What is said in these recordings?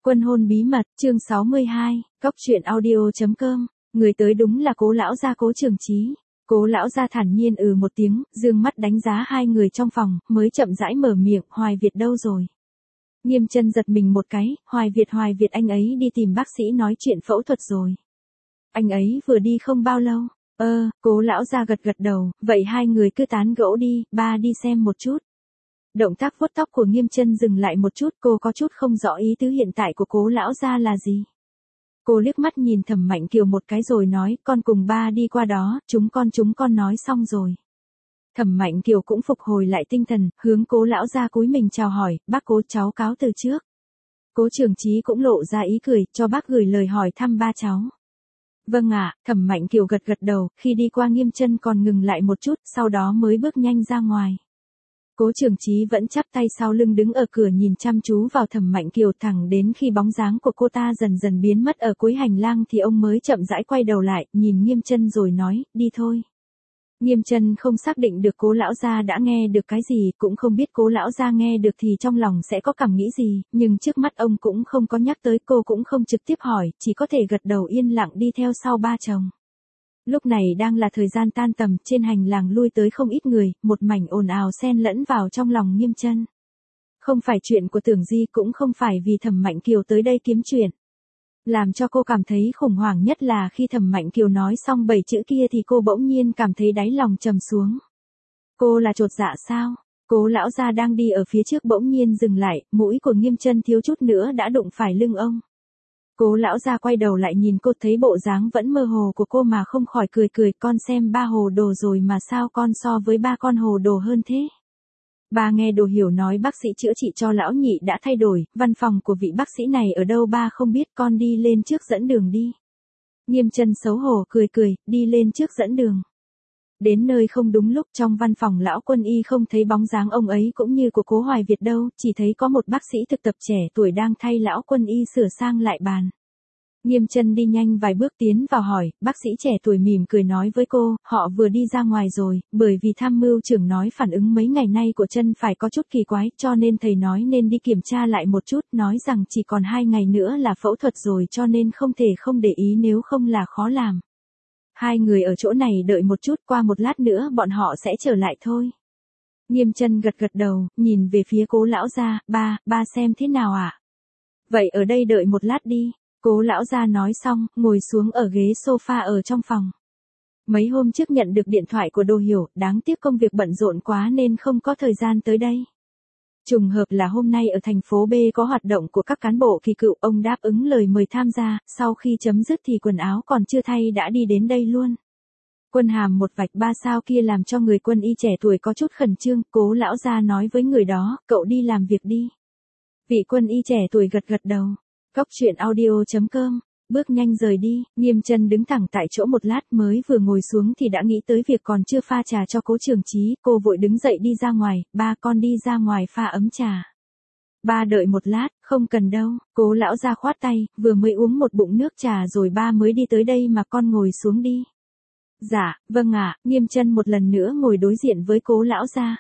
Quân hôn bí mật, chương 62, Cóc truyện audio.com, người tới đúng là Cố lão gia Cố Trường Chí. Cố lão gia thản nhiên một tiếng, dương mắt đánh giá hai người trong phòng, mới chậm rãi mở miệng, Hoài Việt đâu rồi? Nghiêm Chân giật mình một cái, Hoài Việt anh ấy đi tìm bác sĩ nói chuyện phẫu thuật rồi. Anh ấy vừa đi không bao lâu. Cố lão gia gật đầu, vậy hai người cứ tán gẫu đi, ba đi xem một chút. Động tác vuốt tóc của Nghiêm Chân dừng lại một chút, cô có chút không rõ ý tứ hiện tại của Cố lão gia là gì. Cô liếc mắt nhìn Thẩm Mạnh Kiều một cái rồi nói, con cùng ba đi qua đó, chúng con nói xong rồi. Thẩm Mạnh Kiều cũng phục hồi lại tinh thần, hướng Cố lão gia cúi mình chào hỏi, bác Cố cháu cáo từ trước. Cố Trường Chí cũng lộ ra ý cười, cho bác gửi lời hỏi thăm ba cháu. Vâng ạ, Thẩm Mạnh Kiều gật đầu, khi đi qua Nghiêm Chân còn ngừng lại một chút, sau đó mới bước nhanh ra ngoài. Cố Trường Chí vẫn chắp tay sau lưng đứng ở cửa nhìn chăm chú vào Thẩm Mạnh Kiều, thẳng đến khi bóng dáng của cô ta dần dần biến mất ở cuối hành lang thì ông mới chậm rãi quay đầu lại, nhìn Nghiêm Chân rồi nói, đi thôi. Nghiêm Chân không xác định được Cố lão gia đã nghe được cái gì, cũng không biết Cố lão gia nghe được thì trong lòng sẽ có cảm nghĩ gì, nhưng trước mắt ông cũng không có nhắc tới, cô cũng không trực tiếp hỏi, chỉ có thể gật đầu yên lặng đi theo sau ba chồng. Lúc này đang là thời gian tan tầm, trên hành lang lui tới không ít người, một mảnh ồn ào xen lẫn vào trong lòng Nghiêm Chân. Không phải chuyện của Tưởng Di, cũng không phải vì Thẩm Mạnh Kiều tới đây kiếm chuyện. Làm cho cô cảm thấy khủng hoảng nhất là khi Thẩm Mạnh Kiều nói xong 7 chữ kia thì cô bỗng nhiên cảm thấy đáy lòng trầm xuống. Cô là chột dạ sao? Cố lão gia đang đi ở phía trước bỗng nhiên dừng lại, mũi của Nghiêm Chân thiếu chút nữa đã đụng phải lưng ông. Cố lão gia quay đầu lại nhìn cô, thấy bộ dáng vẫn mơ hồ của cô mà không khỏi cười, con xem ba hồ đồ rồi mà sao con so với ba con hồ đồ hơn thế. Ba nghe Đồ Hiểu nói bác sĩ chữa trị cho lão nhị đã thay đổi, văn phòng của vị bác sĩ này ở đâu ba không biết, con đi lên trước dẫn đường đi. Nghiêm Chân xấu hổ cười, đi lên trước dẫn đường. Đến nơi không đúng lúc, trong văn phòng lão Quân Y không thấy bóng dáng ông ấy cũng như của Cố Hoài Việt đâu, chỉ thấy có một bác sĩ thực tập trẻ tuổi đang thay lão Quân Y sửa sang lại bàn. Nghiêm Chân đi nhanh vài bước tiến vào hỏi, bác sĩ trẻ tuổi mỉm cười nói với cô, họ vừa đi ra ngoài rồi, bởi vì tham mưu trưởng nói phản ứng mấy ngày nay của chân phải có chút kỳ quái, cho nên thầy nói nên đi kiểm tra lại một chút, nói rằng chỉ còn 2 ngày nữa là phẫu thuật rồi, cho nên không thể không để ý, nếu không là khó làm. Hai người ở chỗ này đợi một chút, qua một lát nữa bọn họ sẽ trở lại thôi. Nghiêm Chân gật đầu, nhìn về phía Cố lão gia, ba xem thế nào ạ? Vậy ở đây đợi một lát đi. Cố lão gia nói xong, ngồi xuống ở ghế sofa ở trong phòng. Mấy hôm trước nhận được điện thoại của Đồ Hiểu, đáng tiếc công việc bận rộn quá nên không có thời gian tới đây. Trùng hợp là hôm nay ở thành phố B có hoạt động của các cán bộ kỳ cựu, ông đáp ứng lời mời tham gia, sau khi chấm dứt thì quần áo còn chưa thay đã đi đến đây luôn. Quân hàm 1 vạch 3 sao kia làm cho người Quân Y trẻ tuổi có chút khẩn trương, Cố lão gia nói với người đó, cậu đi làm việc đi. Vị Quân Y trẻ tuổi gật đầu. Cóc truyện audio.com, bước nhanh rời đi, Nghiêm Chân đứng thẳng tại chỗ một lát, mới vừa ngồi xuống thì đã nghĩ tới việc còn chưa pha trà cho Cố Trường Chí, cô vội đứng dậy đi ra ngoài, ba con đi ra ngoài pha ấm trà. Ba đợi một lát, không cần đâu, Cố lão gia khoát tay, vừa mới uống một bụng nước trà rồi ba mới đi tới đây mà, con ngồi xuống đi. Dạ, vâng ạ, Nghiêm Chân một lần nữa ngồi đối diện với Cố lão gia.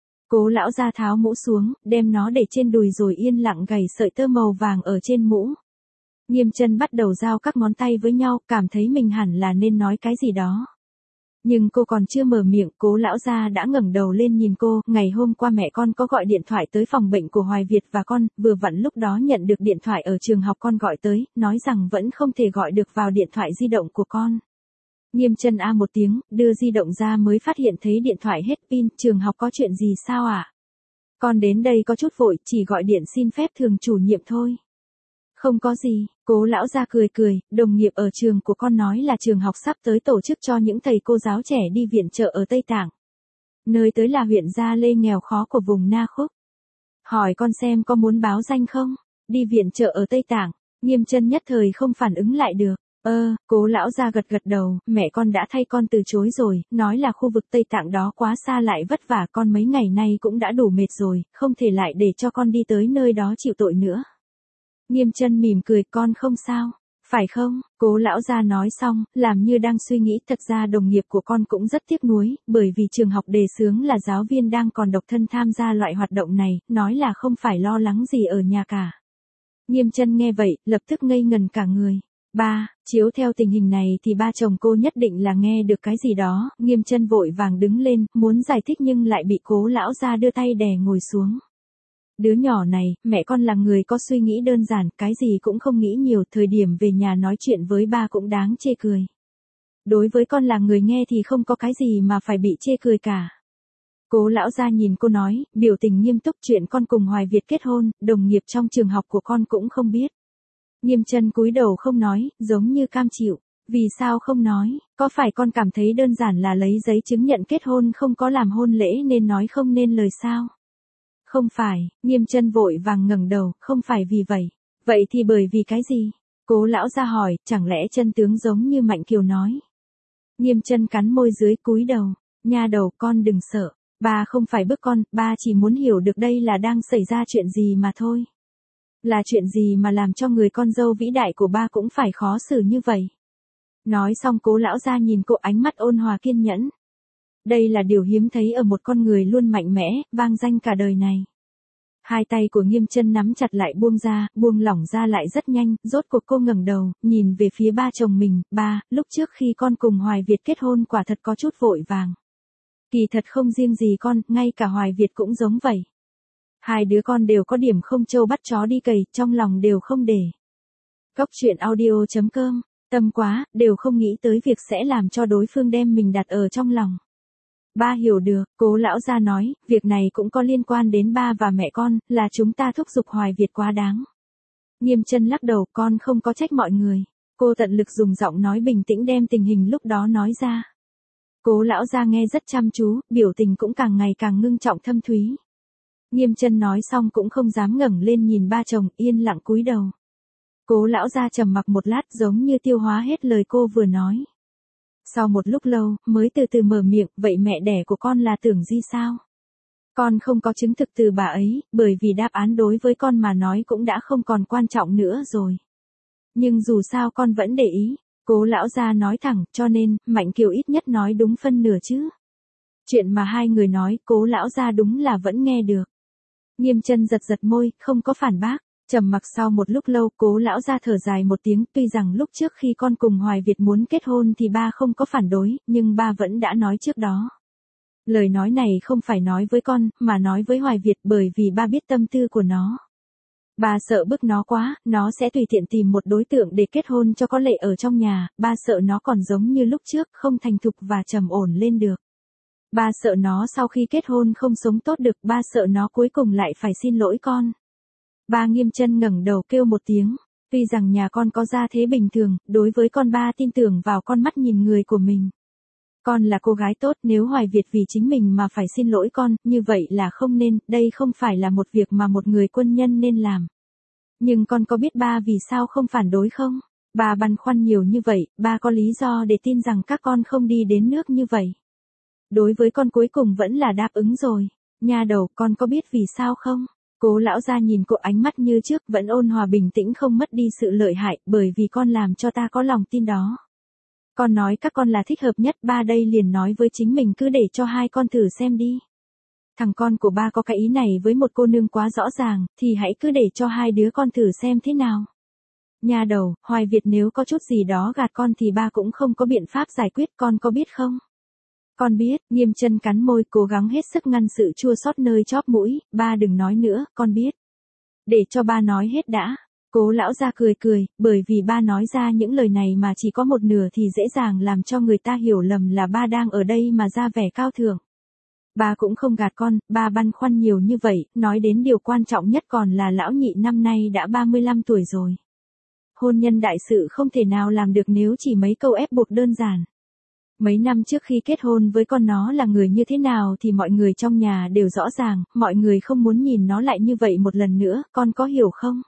Cố lão gia tháo mũ xuống, đem nó để trên đùi rồi yên lặng gảy sợi tơ màu vàng ở trên mũ. Nghiêm Chân bắt đầu giao các ngón tay với nhau, cảm thấy mình hẳn là nên nói cái gì đó. Nhưng cô còn chưa mở miệng, Cố lão gia đã ngẩng đầu lên nhìn cô, ngày hôm qua mẹ con có gọi điện thoại tới phòng bệnh của Hoài Việt và con, vừa vặn lúc đó nhận được điện thoại ở trường học con gọi tới, nói rằng vẫn không thể gọi được vào điện thoại di động của con. Nghiêm Chân a một tiếng, đưa di động ra mới phát hiện thấy điện thoại hết pin, trường học có chuyện gì sao ạ? Con đến đây có chút vội, chỉ gọi điện xin phép thường chủ nhiệm thôi. Không có gì, Cố lão gia cười, đồng nghiệp ở trường của con nói là trường học sắp tới tổ chức cho những thầy cô giáo trẻ đi viện trợ ở Tây Tạng. Nơi tới là huyện Gia Lê nghèo khó của vùng Na Khúc. Hỏi con xem có muốn báo danh không? Đi viện trợ ở Tây Tạng, Nghiêm Chân nhất thời không phản ứng lại được. Cố lão gia gật đầu, mẹ con đã thay con từ chối rồi, nói là khu vực Tây Tạng đó quá xa lại vất vả, con mấy ngày nay cũng đã đủ mệt rồi, không thể lại để cho con đi tới nơi đó chịu tội nữa. Nghiêm Chân mỉm cười, con không sao, phải không? Cố lão gia nói xong, làm như đang suy nghĩ, thật ra đồng nghiệp của con cũng rất tiếc nuối, bởi vì trường học đề xướng là giáo viên đang còn độc thân tham gia loại hoạt động này, nói là không phải lo lắng gì ở nhà cả. Nghiêm Chân nghe vậy, lập tức ngây ngần cả người. Ba, chiếu theo tình hình này thì ba chồng cô nhất định là nghe được cái gì đó. Nghiêm Chân vội vàng đứng lên, muốn giải thích nhưng lại bị Cố lão gia đưa tay đè ngồi xuống. Đứa nhỏ này, mẹ con là người có suy nghĩ đơn giản, cái gì cũng không nghĩ nhiều, thời điểm về nhà nói chuyện với ba cũng đáng chê cười. Đối với con là người nghe thì không có cái gì mà phải bị chê cười cả. Cố lão gia nhìn cô nói, biểu tình nghiêm túc, chuyện con cùng Hoài Việt kết hôn, đồng nghiệp trong trường học của con cũng không biết. Nghiêm Chân cúi đầu không nói, giống như cam chịu. Vì sao không nói, có phải con cảm thấy đơn giản là lấy giấy chứng nhận kết hôn không có làm hôn lễ nên nói không nên lời sao? Không phải, Nghiêm Chân vội vàng ngẩng đầu, không phải vì vậy. Vậy thì bởi vì cái gì? Cố lão gia hỏi, chẳng lẽ chân tướng giống như Mạnh Kiều nói. Nghiêm Chân cắn môi dưới cúi đầu, nha đầu con đừng sợ, ba không phải bức con, ba chỉ muốn hiểu được đây là đang xảy ra chuyện gì mà thôi. Là chuyện gì mà làm cho người con dâu vĩ đại của ba cũng phải khó xử như vậy. Nói xong Cố lão gia nhìn cô, ánh mắt ôn hòa kiên nhẫn. Đây là điều hiếm thấy ở một con người luôn mạnh mẽ, vang danh cả đời này. Hai tay của Nghiêm Chân nắm chặt lại buông lỏng ra lại rất nhanh, rốt cuộc cô ngẩng đầu, nhìn về phía ba chồng mình, ba, lúc trước khi con cùng Hoài Việt kết hôn quả thật có chút vội vàng. Kỳ thật không riêng gì con, ngay cả Hoài Việt cũng giống vậy. Hai đứa con đều có điểm không trâu bắt chó đi cày, trong lòng đều không để. Cóc truyện audio.com, tâm quá, đều không nghĩ tới việc sẽ làm cho đối phương đem mình đặt ở trong lòng. Ba hiểu được, Cố lão gia nói, việc này cũng có liên quan đến ba và mẹ con, là chúng ta thúc giục Hoài Việt quá đáng. Nghiêm Chân lắc đầu, con không có trách mọi người. Cô tận lực dùng giọng nói bình tĩnh đem tình hình lúc đó nói ra. Cố lão gia nghe rất chăm chú, biểu tình cũng càng ngày càng ngưng trọng thâm thúy. Nghiêm Chân nói xong cũng không dám ngẩng lên nhìn ba chồng, yên lặng cúi đầu. Cố lão gia trầm mặc một lát giống như tiêu hóa hết lời cô vừa nói. Sau một lúc lâu, mới từ từ mở miệng, vậy mẹ đẻ của con là Tưởng Di sao? Con không có chứng thực từ bà ấy, bởi vì đáp án đối với con mà nói cũng đã không còn quan trọng nữa rồi. Nhưng dù sao con vẫn để ý, Cố lão gia nói thẳng, cho nên, Mạnh Kiều ít nhất nói đúng phân nửa chứ. Chuyện mà hai người nói, Cố lão gia đúng là vẫn nghe được. Nghiêm Chân giật giật môi, không có phản bác. Trầm mặc sau một lúc lâu, Cố lão gia thở dài một tiếng, tuy rằng lúc trước khi con cùng Hoài Việt muốn kết hôn thì ba không có phản đối, nhưng ba vẫn đã nói trước đó. Lời nói này không phải nói với con, mà nói với Hoài Việt, bởi vì ba biết tâm tư của nó. Ba sợ bức nó quá, nó sẽ tùy tiện tìm một đối tượng để kết hôn cho có lệ ở trong nhà, ba sợ nó còn giống như lúc trước, không thành thục và trầm ổn lên được. Ba sợ nó sau khi kết hôn không sống tốt được, ba sợ nó cuối cùng lại phải xin lỗi con. Ba Nghiêm Chân ngẩng đầu kêu một tiếng, tuy rằng nhà con có gia thế bình thường, đối với con ba tin tưởng vào con mắt nhìn người của mình. Con là cô gái tốt, nếu Hoài Việt vì chính mình mà phải xin lỗi con, như vậy là không nên, đây không phải là một việc mà một người quân nhân nên làm. Nhưng con có biết ba vì sao không phản đối không? Ba băn khoăn nhiều như vậy, ba có lý do để tin rằng các con không đi đến nước như vậy. Đối với con cuối cùng vẫn là đáp ứng rồi. Nha đầu, con có biết vì sao không? Cố lão gia nhìn cô, ánh mắt như trước, vẫn ôn hòa bình tĩnh không mất đi sự lợi hại, bởi vì con làm cho ta có lòng tin đó. Con nói các con là thích hợp nhất, ba đây liền nói với chính mình, cứ để cho hai con thử xem đi. Thằng con của ba có cái ý này với một cô nương quá rõ ràng, thì hãy cứ để cho hai đứa con thử xem thế nào. Nha đầu, Hoài Việt nếu có chút gì đó gạt con thì ba cũng không có biện pháp giải quyết, con có biết không? Con biết. Nghiêm Chân cắn môi, cố gắng hết sức ngăn sự chua xót nơi chóp mũi, ba đừng nói nữa, con biết. Để cho ba nói hết đã. Cố lão gia cười cười, bởi vì ba nói ra những lời này mà chỉ có một nửa thì dễ dàng làm cho người ta hiểu lầm là ba đang ở đây mà ra vẻ cao thượng. Ba cũng không gạt con, ba băn khoăn nhiều như vậy, nói đến điều quan trọng nhất còn là lão nhị năm nay đã 35 tuổi rồi. Hôn nhân đại sự không thể nào làm được nếu chỉ mấy câu ép buộc đơn giản. Mấy năm trước khi kết hôn với con nó là người như thế nào thì mọi người trong nhà đều rõ ràng, mọi người không muốn nhìn nó lại như vậy một lần nữa, con có hiểu không?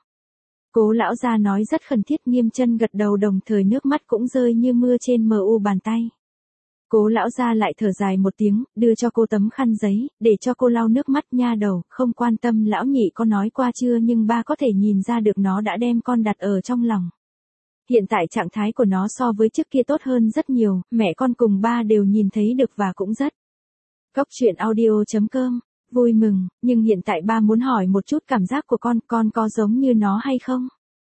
Cố lão gia nói rất khẩn thiết. Nghiêm Chân gật đầu, đồng thời nước mắt cũng rơi như mưa trên mu bàn tay. Cố lão gia lại thở dài một tiếng, đưa cho cô tấm khăn giấy, để cho cô lau nước mắt. Nha đầu, không quan tâm lão nhị có nói qua chưa, nhưng ba có thể nhìn ra được nó đã đem con đặt ở trong lòng. Hiện tại trạng thái của nó so với trước kia tốt hơn rất nhiều, mẹ con cùng ba đều nhìn thấy được và cũng rất. Cóc truyện audio.com Vui mừng, nhưng hiện tại ba muốn hỏi một chút cảm giác của con có giống như nó hay không?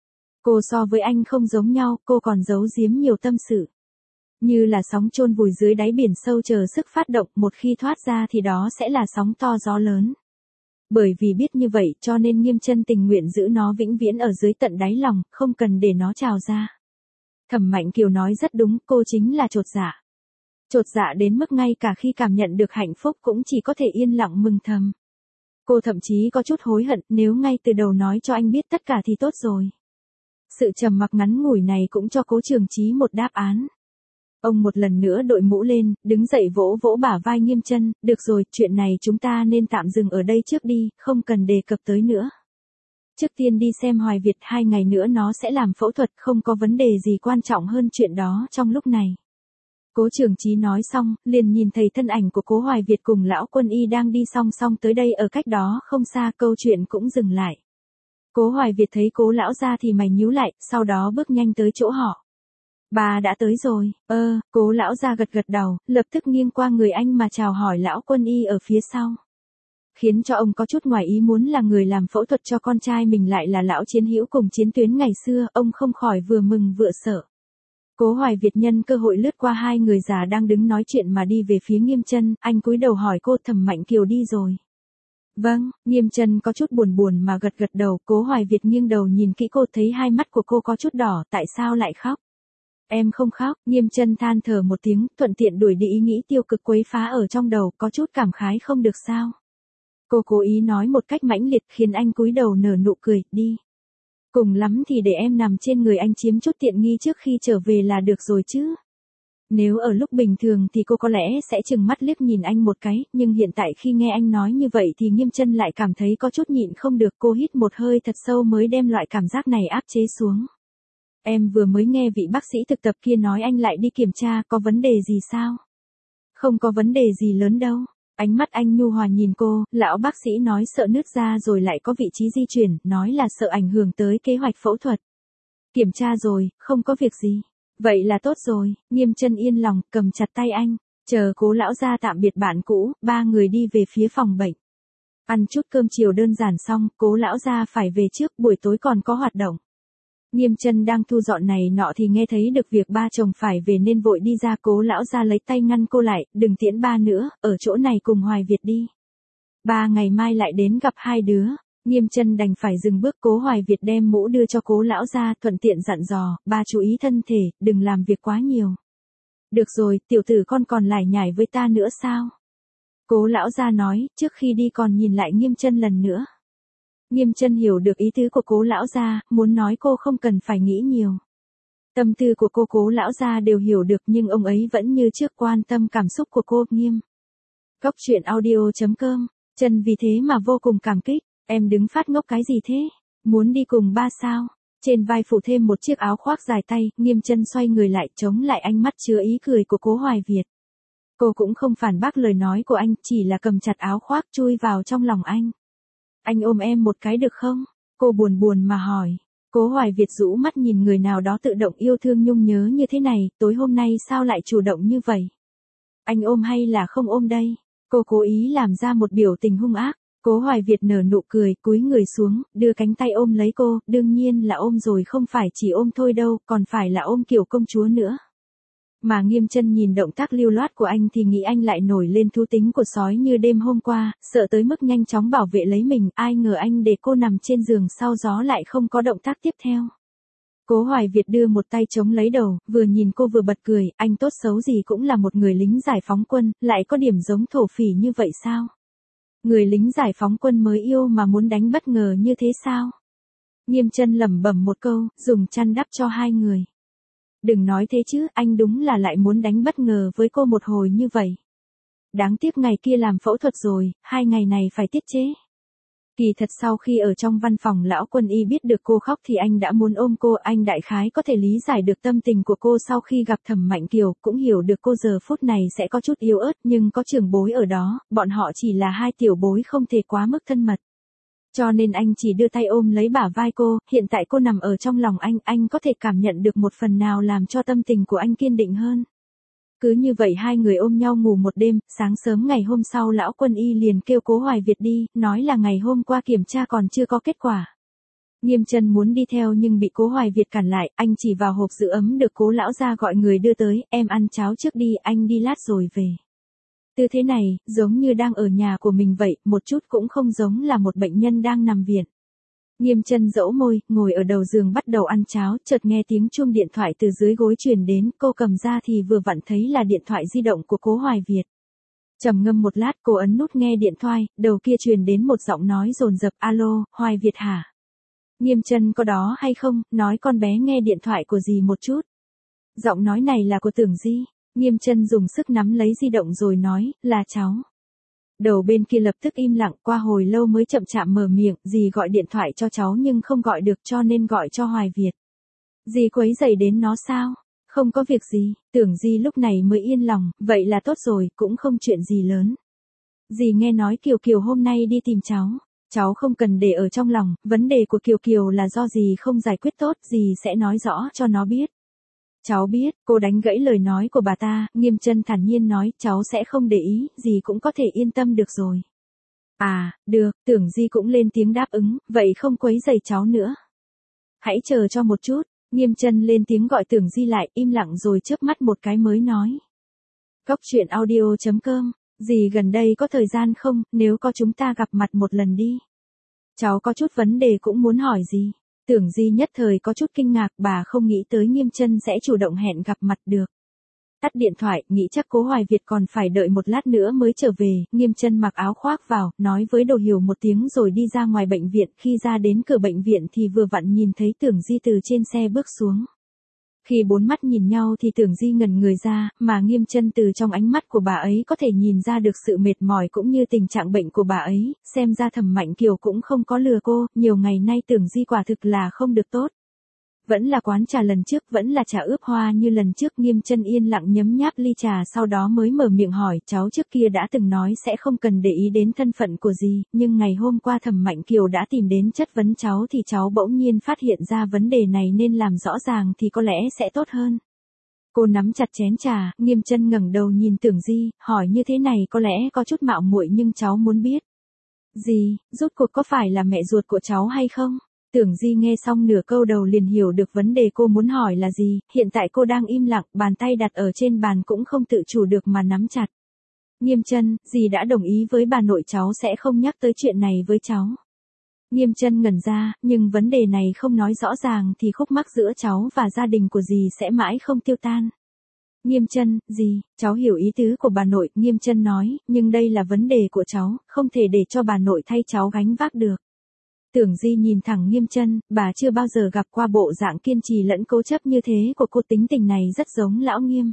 Cô so với anh không giống nhau, cô còn giấu giếm nhiều tâm sự. Như là sóng chôn vùi dưới đáy biển sâu chờ sức phát động, một khi thoát ra thì đó sẽ là sóng to gió lớn. Bởi vì biết như vậy cho nên Nghiêm Chân tình nguyện giữ nó vĩnh viễn ở dưới tận đáy lòng, không cần để nó trào ra. Thẩm Mạnh Kiều nói rất đúng, cô chính là chột dạ. Chột dạ đến mức ngay cả khi cảm nhận được hạnh phúc cũng chỉ có thể yên lặng mừng thầm. Cô thậm chí có chút hối hận, nếu ngay từ đầu nói cho anh biết tất cả thì tốt rồi. Sự trầm mặc ngắn ngủi này cũng cho Cố Trường Chí một đáp án. Ông một lần nữa đội mũ lên, đứng dậy vỗ vỗ bả vai Nghiêm Chân, được rồi, chuyện này chúng ta nên tạm dừng ở đây trước đi, không cần đề cập tới nữa. Trước tiên đi xem Hoài Việt, 2 ngày nữa nó sẽ làm phẫu thuật, không có vấn đề gì quan trọng hơn chuyện đó trong lúc này. Cố Trường Chí nói xong, liền nhìn thấy thân ảnh của Cố Hoài Việt cùng lão Quân Y đang đi song song tới đây ở cách đó không xa, câu chuyện cũng dừng lại. Cố Hoài Việt thấy Cố lão gia thì mày nhíu lại, sau đó bước nhanh tới chỗ họ. Bà đã tới rồi, Cố lão gia gật gật đầu, lập tức nghiêng qua người anh mà chào hỏi lão Quân Y ở phía sau. Khiến cho ông có chút ngoài ý muốn là người làm phẫu thuật cho con trai mình lại là lão chiến hữu cùng chiến tuyến ngày xưa, ông không khỏi vừa mừng vừa sợ. Cố Hoài Việt nhân cơ hội lướt qua hai người già đang đứng nói chuyện mà đi về phía Nghiêm Chân, anh cúi đầu hỏi cô Thẩm Mạnh Kiều đi rồi. Vâng, Nghiêm Chân có chút buồn buồn mà gật gật đầu, Cố Hoài Việt nghiêng đầu nhìn kỹ cô thấy hai mắt của cô có chút đỏ, tại sao lại khóc? Em không khóc, Nghiêm Chân than thở một tiếng, thuận tiện đuổi đi ý nghĩ tiêu cực quấy phá ở trong đầu, có chút cảm khái không được sao. Cô cố ý nói một cách mãnh liệt khiến anh cúi đầu nở nụ cười, đi. Cùng lắm thì để em nằm trên người anh chiếm chút tiện nghi trước khi trở về là được rồi chứ. Nếu ở lúc bình thường thì cô có lẽ sẽ chừng mắt liếc nhìn anh một cái, nhưng hiện tại khi nghe anh nói như vậy thì Nghiêm Chân lại cảm thấy có chút nhịn không được, cô hít một hơi thật sâu mới đem loại cảm giác này áp chế xuống. Em vừa mới nghe vị bác sĩ thực tập kia nói anh lại đi kiểm tra, có vấn đề gì sao? Không có vấn đề gì lớn đâu. Ánh mắt anh nhu hòa nhìn cô, lão bác sĩ nói sợ nứt ra rồi lại có vị trí di chuyển, nói là sợ ảnh hưởng tới kế hoạch phẫu thuật. Kiểm tra rồi, không có việc gì. Vậy là tốt rồi, Nghiêm Chân yên lòng, cầm chặt tay anh. Chờ Cố lão gia tạm biệt bạn cũ, ba người đi về phía phòng bệnh. Ăn chút cơm chiều đơn giản xong, Cố lão gia phải về trước, buổi tối còn có hoạt động. Nghiêm Chân đang thu dọn này nọ thì nghe thấy được việc ba chồng phải về nên vội đi ra, Cố lão gia lấy tay ngăn cô lại, đừng tiễn ba nữa, ở chỗ này cùng Hoài Việt đi. Ba ngày mai lại đến gặp hai đứa. Nghiêm Chân đành phải dừng bước, Cố Hoài Việt đem mũ đưa cho Cố lão gia, thuận tiện dặn dò, ba chú ý thân thể, đừng làm việc quá nhiều. Được rồi, tiểu tử con còn lải nhải với ta nữa sao? Cố lão gia nói, trước khi đi còn nhìn lại Nghiêm Chân lần nữa. Nghiêm Chân hiểu được ý tứ của Cố lão gia, muốn nói cô không cần phải nghĩ nhiều. Tâm tư của cô Cố lão gia đều hiểu được nhưng ông ấy vẫn như trước quan tâm cảm xúc của cô. Nghiêm. Góc truyện audio.com, Chân vì thế mà vô cùng cảm kích, em đứng phát ngốc cái gì thế? Muốn đi cùng ba sao? Trên vai phủ thêm một chiếc áo khoác dài tay, Nghiêm Chân xoay người lại chống lại ánh mắt chứa ý cười của Cố Hoài Việt. Cô cũng không phản bác lời nói của anh, chỉ là cầm chặt áo khoác chui vào trong lòng anh. Anh ôm em một cái được không? Cô buồn buồn mà hỏi. Cố Hoài Việt rũ mắt nhìn người nào đó tự động yêu thương nhung nhớ như thế này, tối hôm nay sao lại chủ động như vậy? Anh ôm hay là không ôm đây? Cô cố ý làm ra một biểu tình hung ác. Cố Hoài Việt nở nụ cười, cúi người xuống, đưa cánh tay ôm lấy cô, đương nhiên là ôm rồi, không phải chỉ ôm thôi đâu, còn phải là ôm kiểu công chúa nữa. Mà Nghiêm Chân nhìn động tác lưu loát của anh thì nghĩ anh lại nổi lên thú tính của sói như đêm hôm qua, sợ tới mức nhanh chóng bảo vệ lấy mình, ai ngờ anh để cô nằm trên giường sau gió lại không có động tác tiếp theo. Cố Hoài Việt đưa một tay chống lấy đầu, vừa nhìn cô vừa bật cười, anh tốt xấu gì cũng là một người lính giải phóng quân, lại có điểm giống thổ phỉ như vậy sao? Người lính giải phóng quân mới yêu mà muốn đánh bất ngờ như thế sao? Nghiêm Chân lẩm bẩm một câu, dùng chăn đắp cho hai người. Đừng nói thế chứ, anh đúng là lại muốn đánh bất ngờ với cô một hồi như vậy. Đáng tiếc ngày kia làm phẫu thuật rồi, 2 ngày này phải tiết chế. Kỳ thật sau khi ở trong văn phòng lão Quân Y biết được cô khóc thì anh đã muốn ôm cô, anh đại khái có thể lý giải được tâm tình của cô sau khi gặp Thẩm Mạnh Kiều, cũng hiểu được cô giờ phút này sẽ có chút yếu ớt nhưng có trưởng bối ở đó, bọn họ chỉ là hai tiểu bối không thể quá mức thân mật. Cho nên anh chỉ đưa tay ôm lấy bả vai cô, hiện tại cô nằm ở trong lòng anh có thể cảm nhận được một phần nào làm cho tâm tình của anh kiên định hơn. Cứ như vậy hai người ôm nhau ngủ một đêm, sáng sớm ngày hôm sau lão Quân Y liền kêu Cố Hoài Việt đi, nói là ngày hôm qua kiểm tra còn chưa có kết quả. Nghiêm Chân muốn đi theo nhưng bị Cố Hoài Việt cản lại, anh chỉ vào hộp giữ ấm được Cố lão gia gọi người đưa tới, em ăn cháo trước đi, anh đi lát rồi về. Tư thế này, giống như đang ở nhà của mình vậy, một chút cũng không giống là một bệnh nhân đang nằm viện. Nghiêm Chân dẫu môi, ngồi ở đầu giường bắt đầu ăn cháo, chợt nghe tiếng chuông điện thoại từ dưới gối truyền đến, cô cầm ra thì vừa vặn thấy là điện thoại di động của Cố Hoài Việt. Trầm ngâm một lát, cô ấn nút nghe điện thoại, đầu kia truyền đến một giọng nói dồn dập, alo, Hoài Việt hả? Nghiêm Chân có đó hay không, nói con bé nghe điện thoại của dì một chút. Giọng nói này là của Tưởng Di. Nghiêm Chân dùng sức nắm lấy di động rồi nói, là cháu. Đầu bên kia lập tức im lặng, qua hồi lâu mới chậm chạp mở miệng, dì gọi điện thoại cho cháu nhưng không gọi được cho nên gọi cho Hoài Việt. Dì quấy rầy đến nó sao? Không có việc gì, Tưởng Di lúc này mới yên lòng, vậy là tốt rồi, cũng không chuyện gì lớn. Dì nghe nói Kiều Kiều hôm nay đi tìm cháu không cần để ở trong lòng, vấn đề của Kiều Kiều là do dì không giải quyết tốt, dì sẽ nói rõ cho nó biết. Cháu biết, cô đánh gãy lời nói của bà ta, Nghiêm Chân thản nhiên nói, cháu sẽ không để ý, dì cũng có thể yên tâm được rồi. À, được, Tưởng Di cũng lên tiếng đáp ứng, vậy không quấy rầy cháu nữa. Hãy chờ cho một chút, Nghiêm Chân lên tiếng gọi Tưởng Di lại, im lặng rồi chớp mắt một cái mới nói. Cóc truyện audio.com, dì gần đây có thời gian không, nếu có chúng ta gặp mặt một lần đi. Cháu có chút vấn đề cũng muốn hỏi gì. Tưởng Di nhất thời có chút kinh ngạc, bà không nghĩ tới Nghiêm Chân sẽ chủ động hẹn gặp mặt được. Tắt điện thoại, nghĩ chắc Cố Hoài Việt còn phải đợi một lát nữa mới trở về, Nghiêm Chân mặc áo khoác vào, nói với Đồ Hiểu một tiếng rồi đi ra ngoài bệnh viện, khi ra đến cửa bệnh viện thì vừa vặn nhìn thấy Tưởng Di từ trên xe bước xuống. Khi bốn mắt nhìn nhau thì Tưởng Di ngẩn người ra, mà Nghiêm Chân từ trong ánh mắt của bà ấy có thể nhìn ra được sự mệt mỏi cũng như tình trạng bệnh của bà ấy, xem ra Thẩm Mạnh Kiều cũng không có lừa cô, nhiều ngày nay Tưởng Di quả thực là không được tốt. Vẫn là quán trà lần trước, vẫn là trà ướp hoa như lần trước, Nghiêm Chân yên lặng nhấm nháp ly trà sau đó mới mở miệng hỏi, cháu trước kia đã từng nói sẽ không cần để ý đến thân phận của dì, nhưng ngày hôm qua Thẩm Mạnh Kiều đã tìm đến chất vấn cháu thì cháu bỗng nhiên phát hiện ra vấn đề này nên làm rõ ràng thì có lẽ sẽ tốt hơn. Cô nắm chặt chén trà, Nghiêm Chân ngẩng đầu nhìn Tưởng Di, hỏi như thế này có lẽ có chút mạo muội nhưng cháu muốn biết. Dì, rốt cuộc có phải là mẹ ruột của cháu hay không? Tưởng Di nghe xong nửa câu đầu liền hiểu được vấn đề cô muốn hỏi là gì, hiện tại cô đang im lặng, bàn tay đặt ở trên bàn cũng không tự chủ được mà nắm chặt. Nghiêm Chân, dì đã đồng ý với bà nội cháu sẽ không nhắc tới chuyện này với cháu. Nghiêm Chân ngẩn ra, nhưng vấn đề này không nói rõ ràng thì khúc mắc giữa cháu và gia đình của dì sẽ mãi không tiêu tan. Nghiêm Chân, dì, cháu hiểu ý tứ của bà nội, Nghiêm Chân nói, nhưng đây là vấn đề của cháu, không thể để cho bà nội thay cháu gánh vác được. Tưởng Di nhìn thẳng Nghiêm Chân, bà chưa bao giờ gặp qua bộ dạng kiên trì lẫn cố chấp như thế của cô, tính tình này rất giống lão Nghiêm.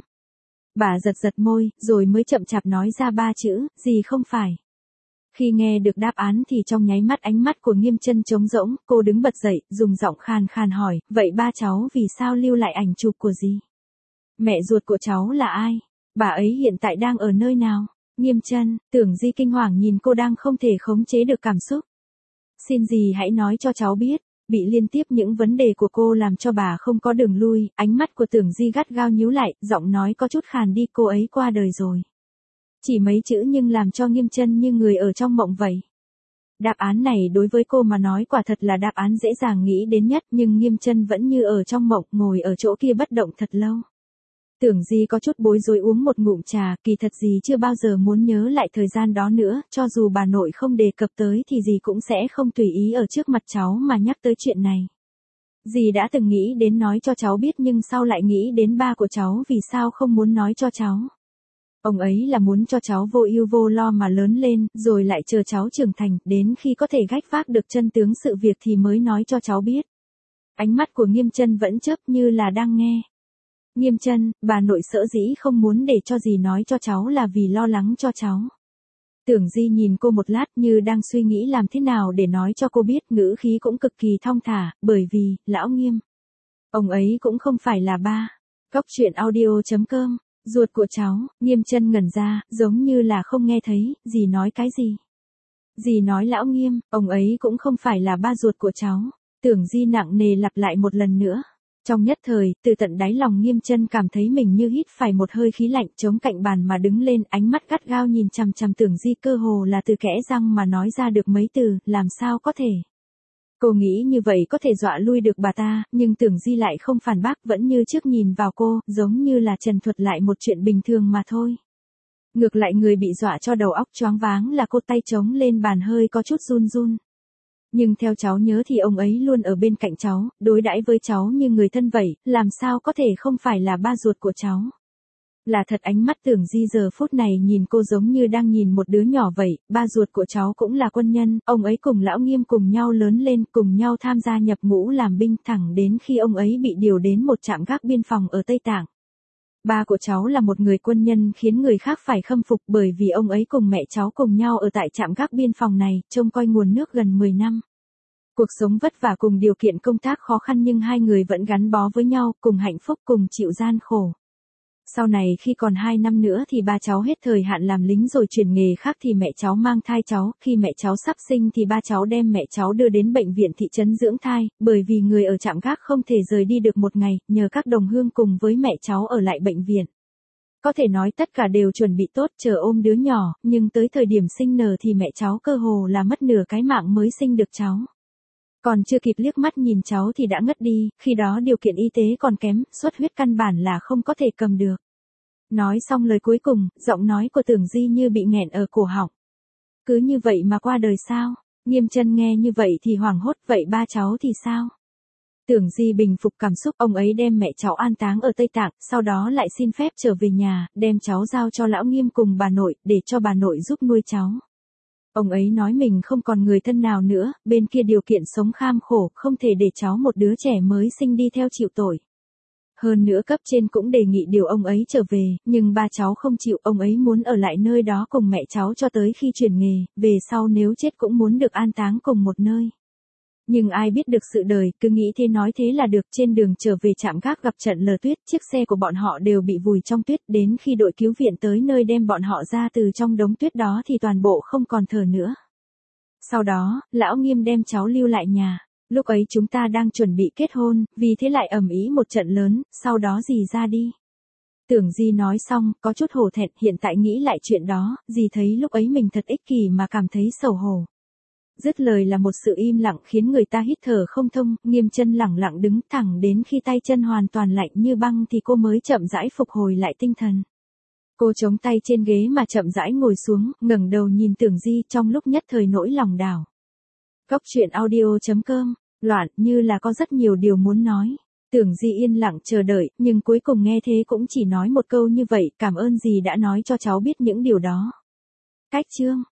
Bà giật giật môi, rồi mới chậm chạp nói ra ba chữ, gì không phải. Khi nghe được đáp án thì trong nháy mắt ánh mắt của Nghiêm Chân trống rỗng, cô đứng bật dậy, dùng giọng khàn khàn hỏi, vậy ba cháu vì sao lưu lại ảnh chụp của dì? Mẹ ruột của cháu là ai? Bà ấy hiện tại đang ở nơi nào? Nghiêm Chân, Tưởng Di kinh hoàng nhìn cô đang không thể khống chế được cảm xúc. Xin dì hãy nói cho cháu biết, bị liên tiếp những vấn đề của cô làm cho bà không có đường lui, ánh mắt của Tưởng Di gắt gao nhíu lại, giọng nói có chút khàn đi, cô ấy qua đời rồi. Chỉ mấy chữ nhưng làm cho Nghiêm Chân như người ở trong mộng vậy. Đáp án này đối với cô mà nói quả thật là đáp án dễ dàng nghĩ đến nhất, nhưng Nghiêm Chân vẫn như ở trong mộng, ngồi ở chỗ kia bất động thật lâu. Tưởng Di có chút bối rối uống một ngụm trà, kỳ thật dì chưa bao giờ muốn nhớ lại thời gian đó nữa, cho dù bà nội không đề cập tới thì dì cũng sẽ không tùy ý ở trước mặt cháu mà nhắc tới chuyện này. Dì đã từng nghĩ đến nói cho cháu biết nhưng sau lại nghĩ đến ba của cháu vì sao không muốn nói cho cháu. Ông ấy là muốn cho cháu vô ưu vô lo mà lớn lên, rồi lại chờ cháu trưởng thành, đến khi có thể gánh vác được chân tướng sự việc thì mới nói cho cháu biết. Ánh mắt của Nghiêm Chân vẫn chớp như là đang nghe. Nghiêm Chân, bà nội sở dĩ không muốn để cho dì nói cho cháu là vì lo lắng cho cháu. Tưởng Di nhìn cô một lát như đang suy nghĩ làm thế nào để nói cho cô biết, ngữ khí cũng cực kỳ thong thả, bởi vì, lão Nghiêm. Ông ấy cũng không phải là ba. Cóc truyện audio.com, ruột của cháu, Nghiêm Chân ngẩn ra, giống như là không nghe thấy, dì nói cái gì. Dì nói lão Nghiêm, ông ấy cũng không phải là ba ruột của cháu. Tưởng Di nặng nề lặp lại một lần nữa. Trong nhất thời, từ tận đáy lòng Nghiêm Chân cảm thấy mình như hít phải một hơi khí lạnh, chống cạnh bàn mà đứng lên, ánh mắt gắt gao nhìn chằm chằm Tưởng Di, cơ hồ là từ kẽ răng mà nói ra được mấy từ, làm sao có thể. Cô nghĩ như vậy có thể dọa lui được bà ta, nhưng Tưởng Di lại không phản bác, vẫn như trước nhìn vào cô, giống như là trần thuật lại một chuyện bình thường mà thôi. Ngược lại người bị dọa cho đầu óc choáng váng là cô, tay chống lên bàn hơi có chút run run. Nhưng theo cháu nhớ thì ông ấy luôn ở bên cạnh cháu, đối đãi với cháu như người thân vậy, làm sao có thể không phải là ba ruột của cháu. Là thật, ánh mắt Tưởng Di giờ phút này nhìn cô giống như đang nhìn một đứa nhỏ vậy, ba ruột của cháu cũng là quân nhân, ông ấy cùng lão Nghiêm cùng nhau lớn lên, cùng nhau tham gia nhập ngũ làm binh thẳng đến khi ông ấy bị điều đến một trạm gác biên phòng ở Tây Tạng. Ba của cháu là một người quân nhân khiến người khác phải khâm phục bởi vì ông ấy cùng mẹ cháu cùng nhau ở tại trạm gác biên phòng này, trông coi nguồn nước gần 10 năm. Cuộc sống vất vả cùng điều kiện công tác khó khăn nhưng hai người vẫn gắn bó với nhau, cùng hạnh phúc cùng chịu gian khổ. Sau này khi còn 2 năm nữa thì ba cháu hết thời hạn làm lính rồi chuyển nghề khác thì mẹ cháu mang thai cháu, khi mẹ cháu sắp sinh thì ba cháu đem mẹ cháu đưa đến bệnh viện thị trấn dưỡng thai, bởi vì người ở trạm gác không thể rời đi được một ngày, nhờ các đồng hương cùng với mẹ cháu ở lại bệnh viện. Có thể nói tất cả đều chuẩn bị tốt chờ ôm đứa nhỏ, nhưng tới thời điểm sinh nở thì mẹ cháu cơ hồ là mất nửa cái mạng mới sinh được cháu. Còn chưa kịp liếc mắt nhìn cháu thì đã ngất đi, khi đó điều kiện y tế còn kém, xuất huyết căn bản là không có thể cầm được. Nói xong lời cuối cùng, giọng nói của Tưởng Di như bị nghẹn ở cổ họng. Cứ như vậy mà qua đời sao? Nghiêm Chân nghe như vậy thì hoảng hốt, vậy ba cháu thì sao? Tưởng Di bình phục cảm xúc, ông ấy đem mẹ cháu an táng ở Tây Tạng, sau đó lại xin phép trở về nhà, đem cháu giao cho lão Nghiêm cùng bà nội, để cho bà nội giúp nuôi cháu. Ông ấy nói mình không còn người thân nào nữa, bên kia điều kiện sống kham khổ, không thể để cháu một đứa trẻ mới sinh đi theo chịu tội. Hơn nữa cấp trên cũng đề nghị điều ông ấy trở về, nhưng ba cháu không chịu, ông ấy muốn ở lại nơi đó cùng mẹ cháu cho tới khi chuyển nghề, về sau nếu chết cũng muốn được an táng cùng một nơi. Nhưng ai biết được sự đời, cứ nghĩ thế nói thế là được. Trên đường trở về trạm gác gặp trận lở tuyết, chiếc xe của bọn họ đều bị vùi trong tuyết, đến khi đội cứu viện tới nơi đem bọn họ ra từ trong đống tuyết đó thì toàn bộ không còn thở nữa. Sau đó, lão Nghiêm đem cháu lưu lại nhà. Lúc ấy chúng ta đang chuẩn bị kết hôn, vì thế lại ầm ĩ một trận lớn, sau đó dì ra đi. Tưởng Di nói xong, có chút hổ thẹn, hiện tại nghĩ lại chuyện đó, dì thấy lúc ấy mình thật ích kỷ mà cảm thấy xấu hổ. Dứt lời là một sự im lặng khiến người ta hít thở không thông, Nghiêm Chân lẳng lặng đứng thẳng đến khi tay chân hoàn toàn lạnh như băng thì cô mới chậm rãi phục hồi lại tinh thần. Cô chống tay trên ghế mà chậm rãi ngồi xuống, ngẩng đầu nhìn Tưởng Di, trong lúc nhất thời nỗi lòng đảo. Cốc truyện audio.com, loạn như là có rất nhiều điều muốn nói. Tưởng Di yên lặng chờ đợi, nhưng cuối cùng nghe thế cũng chỉ nói một câu như vậy, cảm ơn dì đã nói cho cháu biết những điều đó. Cách chương